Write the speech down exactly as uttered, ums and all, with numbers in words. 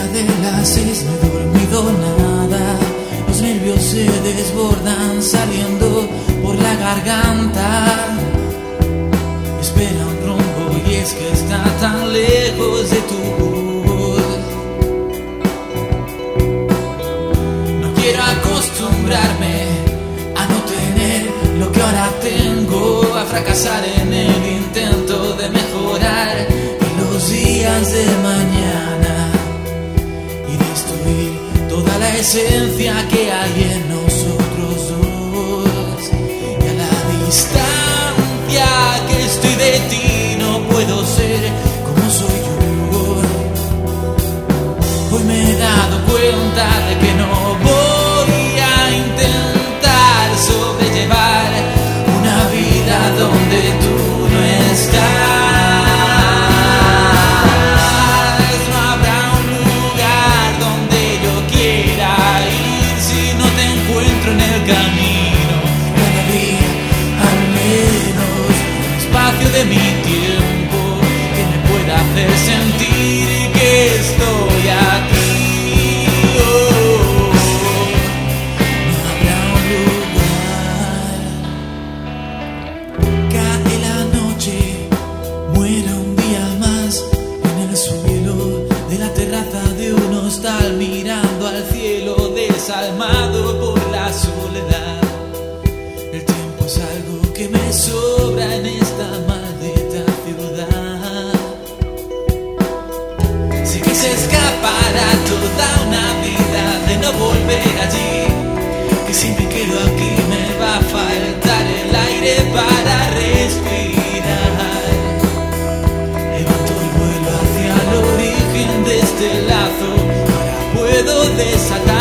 Cerca de las seis no he dormido nada, los nervios se desbordan saliendo por la garganta. Espera un rumbo y es que está tan lejos de tu voz. No quiero acostumbrarme a no tener lo que ahora tengo, a fracasar en el intento de mejorar en los días de mañana y destruir toda la esencia que hay en nosotros dos. Y a la distancia que estoy de ti no puedo ser como soy yo. Hoy me he dado cuenta de que no voy a intentar sobrellevar una vida donde tú no estás. No habrá un lugar donde yo quiera ir si no te encuentro en el camino. Cada día al menos un espacio de mi tiempo que me pueda hacer sentir que estoy aquí. Mirando al cielo desalmado por la soledad. El tiempo es algo que me sobra en esta maldita ciudad. Si quise escapar a toda una vida de no volver allí, que si me quedo aquí me va a faltar el aire para respirar. Levanto el vuelo hacia el origen de este lazo. Puedo desatar